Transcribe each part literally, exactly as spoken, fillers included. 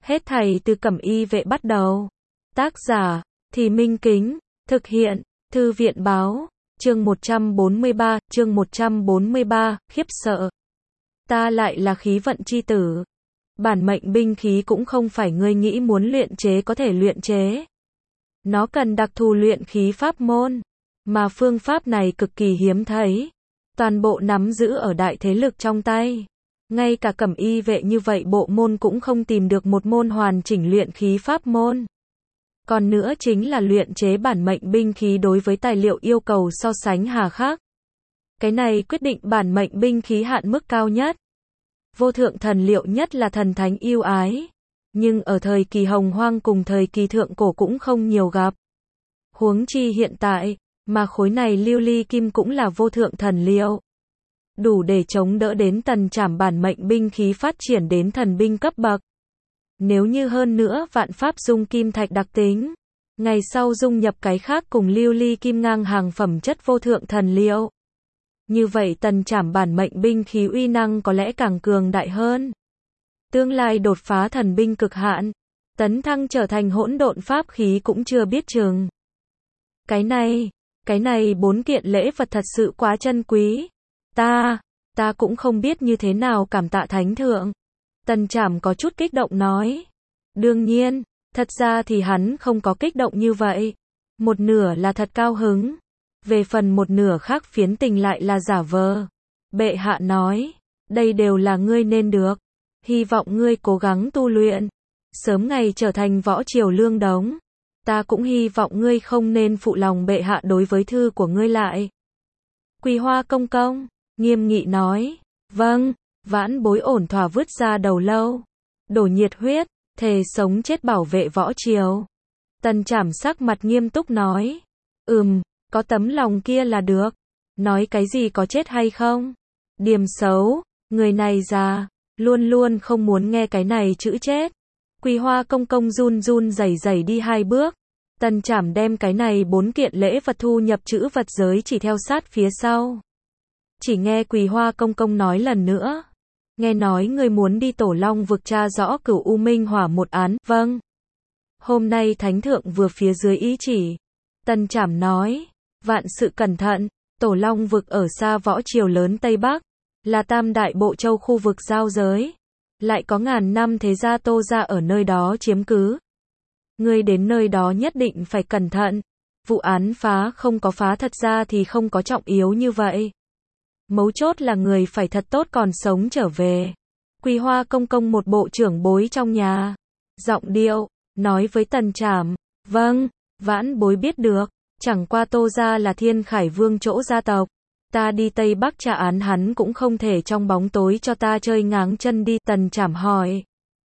Hết thảy từ Cẩm Y Vệ bắt đầu. Tác giả, Thì Minh Kính, thực hiện, Thư viện báo, chương một trăm bốn mươi ba, chương một trăm bốn mươi ba, khiếp sợ. Ta lại là khí vận chi tử. Bản mệnh binh khí cũng không phải ngươi nghĩ muốn luyện chế có thể luyện chế. Nó cần đặc thù luyện khí pháp môn, mà phương pháp này cực kỳ hiếm thấy. Toàn bộ nắm giữ ở đại thế lực trong tay. Ngay cả Cẩm Y Vệ như vậy bộ môn cũng không tìm được một môn hoàn chỉnh luyện khí pháp môn. Còn nữa chính là luyện chế bản mệnh binh khí đối với tài liệu yêu cầu so sánh hà khắc. Cái này quyết định bản mệnh binh khí hạn mức cao nhất. Vô thượng thần liệu nhất là thần thánh yêu ái. Nhưng ở thời kỳ hồng hoang cùng thời kỳ thượng cổ cũng không nhiều gặp. Huống chi hiện tại, mà khối này lưu ly kim cũng là vô thượng thần liệu. Đủ để chống đỡ đến tần trảm bản mệnh binh khí phát triển đến thần binh cấp bậc. Nếu như hơn nữa vạn pháp dung kim thạch đặc tính, ngày sau dung nhập cái khác cùng lưu ly kim ngang hàng phẩm chất vô thượng thần liệu. Như vậy tần trảm bản mệnh binh khí uy năng có lẽ càng cường đại hơn. Tương lai đột phá thần binh cực hạn, tấn thăng trở thành hỗn độn pháp khí cũng chưa biết chừng. Cái này, cái này bốn kiện lễ vật thật sự quá chân quý. Ta, ta cũng không biết như thế nào cảm tạ thánh thượng. Tần trảm có chút kích động nói. Đương nhiên, thật ra thì hắn không có kích động như vậy. Một nửa là thật cao hứng. Về phần một nửa khác phiến tình lại là giả vờ. Bệ hạ nói, đây đều là ngươi nên được. Hy vọng ngươi cố gắng tu luyện. Sớm ngày trở thành võ triều lương đống. Ta cũng hy vọng ngươi không nên phụ lòng bệ hạ đối với thư của ngươi lại. Quỳ Hoa công công, nghiêm nghị nói. Vâng, vãn bối ổn thỏa vứt ra đầu lâu. Đổ nhiệt huyết, thề sống chết bảo vệ võ triều. Tần trảm sắc mặt nghiêm túc nói. Ừm, có tấm lòng kia là được. Nói cái gì có chết hay không? Điềm xấu, người này già, luôn luôn không muốn nghe cái này chữ chết. Quỳ Hoa công công run run rẩy rẩy đi hai bước. Tần trảm đem cái này bốn kiện lễ vật thu nhập chữ vật giới chỉ theo sát phía sau. Chỉ nghe Quỳ Hoa công công nói lần nữa. Nghe nói người muốn đi Tổ Long vực tra rõ Cửu U Minh Hỏa một án. Vâng. Hôm nay thánh thượng vừa phía dưới ý chỉ. Tần trảm nói. Vạn sự cẩn thận. Tổ Long vực ở xa võ triều lớn Tây Bắc. Là tam đại bộ châu khu vực giao giới. Lại có ngàn năm thế gia Tô gia ở nơi đó chiếm cứ. Ngươi đến nơi đó nhất định phải cẩn thận. Vụ án phá không có phá thật ra thì không có trọng yếu như vậy. Mấu chốt là người phải thật tốt còn sống trở về. Quỳ Hoa công công một bộ trưởng bối trong nhà. Giọng điệu, nói với tần trảm. Vâng, vãn bối biết được. Chẳng qua Tô gia là Thiên Khải Vương chỗ gia tộc. Ta đi Tây Bắc tra án hắn cũng không thể trong bóng tối cho ta chơi ngáng chân đi. Tần trảm hỏi.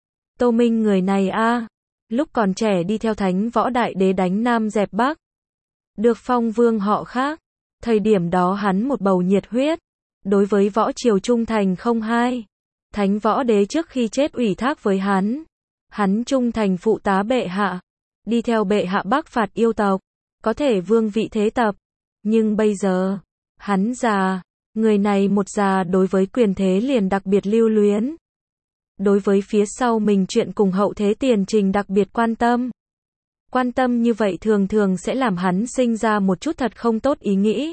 Tô Minh người này a, lúc còn trẻ đi theo Thánh Võ Đại Đế đánh Nam dẹp Bắc. Được phong vương họ khác. Thời điểm đó hắn một bầu nhiệt huyết. Đối với võ triều trung thành không hai. Thánh Võ Đế trước khi chết ủy thác với hắn. Hắn trung thành phụ tá bệ hạ. Đi theo bệ hạ bắc phạt yêu tộc. Có thể vương vị thế tập. Nhưng bây giờ, hắn già. Người này một già đối với quyền thế liền đặc biệt lưu luyến. Đối với phía sau mình chuyện cùng hậu thế tiền trình đặc biệt quan tâm. Quan tâm như vậy thường thường sẽ làm hắn sinh ra một chút thật không tốt ý nghĩ.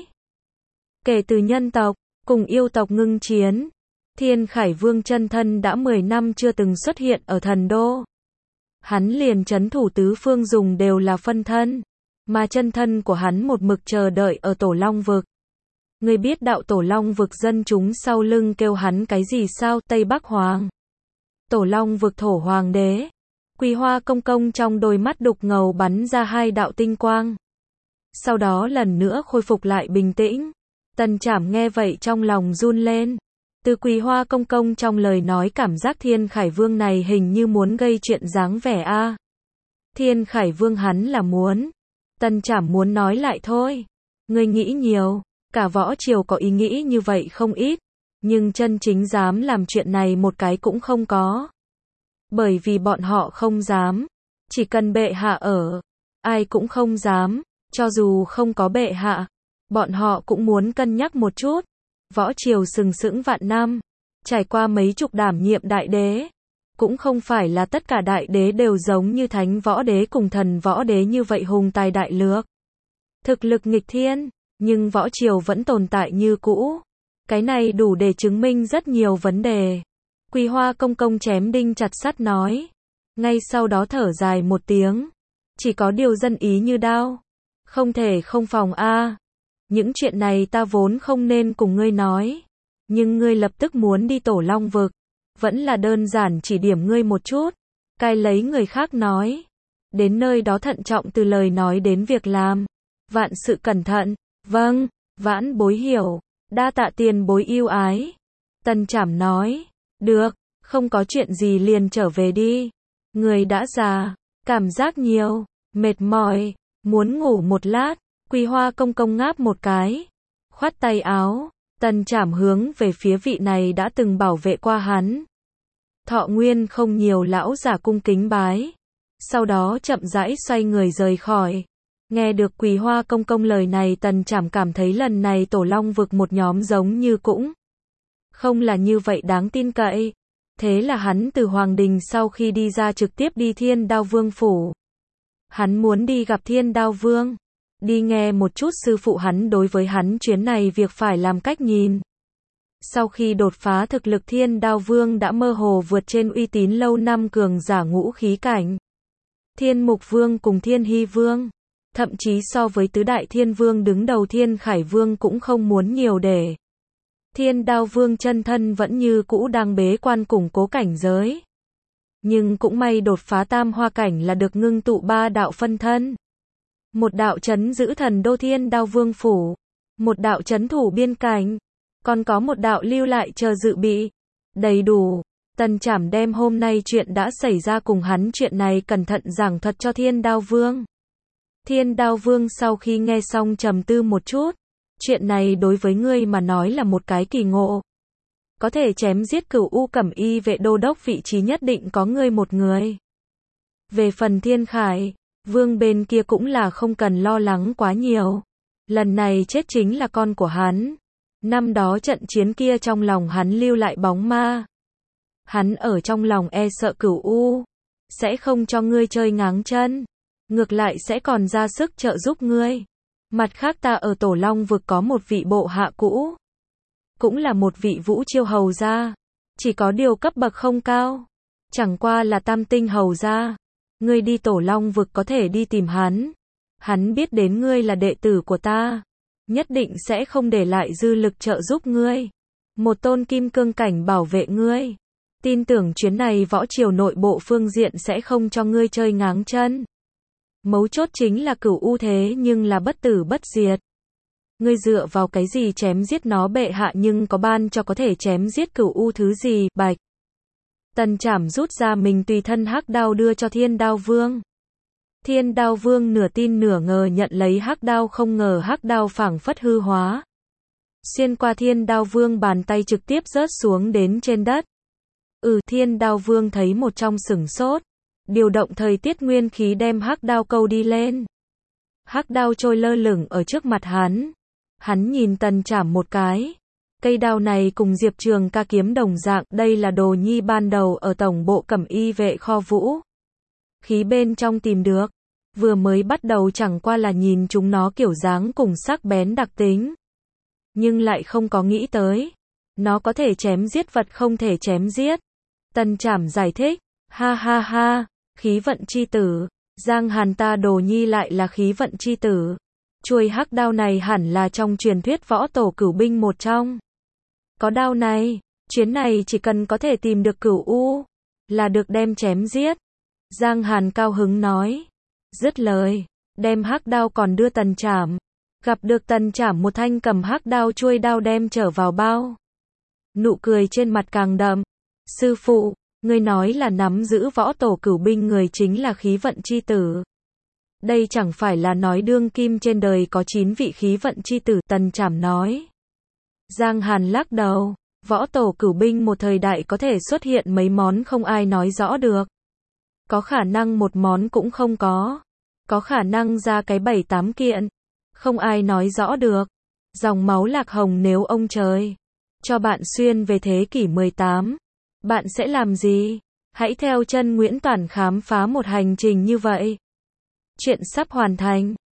Kể từ nhân tộc, cùng yêu tộc ngưng chiến, Thiên Khải Vương chân thân đã mười năm chưa từng xuất hiện ở thần đô. Hắn liền trấn thủ tứ phương dùng đều là phân thân, mà chân thân của hắn một mực chờ đợi ở Tổ Long vực. Ngươi biết đạo Tổ Long vực dân chúng sau lưng kêu hắn cái gì sao? Tây Bắc Hoàng. Tổ Long vực thổ hoàng đế. Quỳ Hoa công công trong đôi mắt đục ngầu bắn ra hai đạo tinh quang. Sau đó lần nữa khôi phục lại bình tĩnh. Tần trảm nghe vậy trong lòng run lên. Từ Quỳ Hoa công công trong lời nói cảm giác Thiên Khải Vương này hình như muốn gây chuyện dáng vẻ a. À. Thiên Khải Vương hắn là muốn. Tần trảm muốn nói lại thôi. Ngươi nghĩ nhiều. Cả võ triều có ý nghĩ như vậy không ít. Nhưng chân chính dám làm chuyện này một cái cũng không có. Bởi vì bọn họ không dám. Chỉ cần bệ hạ ở. Ai cũng không dám. Cho dù không có bệ hạ. Bọn họ cũng muốn cân nhắc một chút. Võ triều sừng sững vạn năm. Trải qua mấy chục đảm nhiệm đại đế. Cũng không phải là tất cả đại đế đều giống như thánh võ đế cùng thần võ đế như vậy hùng tài đại lược. Thực lực nghịch thiên, nhưng võ triều vẫn tồn tại như cũ. Cái này đủ để chứng minh rất nhiều vấn đề. Quỳ Hoa công công chém đinh chặt sắt nói. Ngay sau đó thở dài một tiếng. Chỉ có điều dân ý như đao. Không thể không phòng a. Những chuyện này ta vốn không nên cùng ngươi nói. Nhưng ngươi lập tức muốn đi Tổ Long vực. Vẫn là đơn giản chỉ điểm ngươi một chút. Cai lấy người khác nói. Đến nơi đó thận trọng từ lời nói đến việc làm. Vạn sự cẩn thận. Vâng, vãn bối hiểu. Đa tạ tiền bối yêu ái. Tần Trảm nói. Được, không có chuyện gì liền trở về đi. Người đã già, cảm giác nhiều, mệt mỏi, muốn ngủ một lát. Quỳ Hoa công công ngáp một cái. Khoát tay áo. Tần Trảm hướng về phía vị này đã từng bảo vệ qua hắn. Thọ nguyên không nhiều lão giả cung kính bái. Sau đó chậm rãi xoay người rời khỏi. Nghe được Quỳ Hoa công công lời này, Tần Trảm cảm thấy lần này Tổ Long vực một nhóm giống như cũng không là như vậy đáng tin cậy. Thế là hắn từ Hoàng Đình sau khi đi ra trực tiếp đi Thiên Đao Vương phủ. Hắn muốn đi gặp Thiên Đao Vương. Đi nghe một chút sư phụ hắn đối với hắn chuyến này việc phải làm cách nhìn. Sau khi đột phá thực lực, Thiên Đao Vương đã mơ hồ vượt trên uy tín lâu năm cường giả ngũ khí cảnh. Thiên Mục Vương cùng Thiên Hy Vương. Thậm chí so với tứ đại thiên vương đứng đầu Thiên Khải Vương cũng không muốn nhiều để. Thiên Đao Vương chân thân vẫn như cũ đang bế quan củng cố cảnh giới. Nhưng cũng may đột phá tam hoa cảnh là được ngưng tụ ba đạo phân thân. Một đạo trấn giữ thần đô Thiên Đao Vương phủ. Một đạo trấn thủ biên cảnh. Còn có một đạo lưu lại chờ dự bị. Đầy đủ. Tần Trảm đem hôm nay chuyện đã xảy ra cùng hắn chuyện này cẩn thận giảng thuật cho Thiên Đao Vương. Thiên Đao Vương sau khi nghe xong trầm tư một chút. Chuyện này đối với ngươi mà nói là một cái kỳ ngộ. Có thể chém giết Cửu U Cẩm Y vệ đô đốc vị trí nhất định có ngươi một người. Về phần Thiên Khải Vương bên kia cũng là không cần lo lắng quá nhiều. Lần này chết chính là con của hắn. Năm đó trận chiến kia trong lòng hắn lưu lại bóng ma. Hắn ở trong lòng e sợ Cửu U sẽ không cho ngươi chơi ngáng chân. Ngược lại sẽ còn ra sức trợ giúp ngươi. Mặt khác ta ở Tổ Long vực có một vị bộ hạ cũ. Cũng là một vị vũ chiêu hầu gia. Chỉ có điều cấp bậc không cao. Chẳng qua là tam tinh hầu gia. Ngươi đi Tổ Long vực có thể đi tìm hắn. Hắn biết đến ngươi là đệ tử của ta. Nhất định sẽ không để lại dư lực trợ giúp ngươi. Một tôn kim cương cảnh bảo vệ ngươi. Tin tưởng chuyến này võ triều nội bộ phương diện sẽ không cho ngươi chơi ngáng chân. Mấu chốt chính là Cửu U thế nhưng là bất tử bất diệt. Ngươi dựa vào cái gì chém giết nó? Bệ hạ nhưng có ban cho có thể chém giết Cửu U thứ gì? Bạch. Tần Trảm rút ra mình tùy thân hắc đao đưa cho Thiên Đao Vương. Thiên Đao Vương nửa tin nửa ngờ nhận lấy hắc đao, không ngờ hắc đao phảng phất hư hóa. Xuyên qua Thiên Đao Vương bàn tay trực tiếp rớt xuống đến trên đất. Ừ, Thiên Đao Vương thấy một trong sửng sốt. Điều động thời tiết nguyên khí đem hắc đao câu đi lên. Hắc đao trôi lơ lửng ở trước mặt hắn. Hắn nhìn Tần Trảm một cái. Cây đao này cùng Diệp Trường Ca kiếm đồng dạng, đây là đồ nhi ban đầu ở tổng bộ Cẩm Y vệ kho vũ khí bên trong tìm được. Vừa mới bắt đầu chẳng qua là nhìn chúng nó kiểu dáng cùng sắc bén đặc tính. Nhưng lại không có nghĩ tới. Nó có thể chém giết vật không thể chém giết. Tần Trảm giải thích. Ha ha ha. Khí vận chi tử. Giang Hàn ta đồ nhi lại là khí vận chi tử. Chuôi hắc đao này hẳn là trong truyền thuyết võ tổ cửu binh một trong. Có đao này, chuyến này chỉ cần có thể tìm được Cửu U là được đem chém giết. Giang Hàn cao hứng nói. Dứt lời, đem hắc đao còn đưa Tần Trảm. Gặp được Tần Trảm một thanh cầm hắc đao chuôi đao đem trở vào bao. Nụ cười trên mặt càng đậm. Sư phụ, ngươi nói là nắm giữ võ tổ cửu binh người chính là khí vận chi tử. Đây chẳng phải là nói đương kim trên đời có chín vị khí vận chi tử? Tần Trảm nói. Giang Hàn lắc đầu. Võ tổ cửu binh một thời đại có thể xuất hiện mấy món không ai nói rõ được. Có khả năng một món cũng không có. Có khả năng ra cái bảy tám kiện. Không ai nói rõ được. Dòng máu Lạc Hồng nếu ông trời cho bạn xuyên về thế kỷ mười tám, bạn sẽ làm gì? Hãy theo chân Nguyễn Toản khám phá một hành trình như vậy. Chuyện sắp hoàn thành.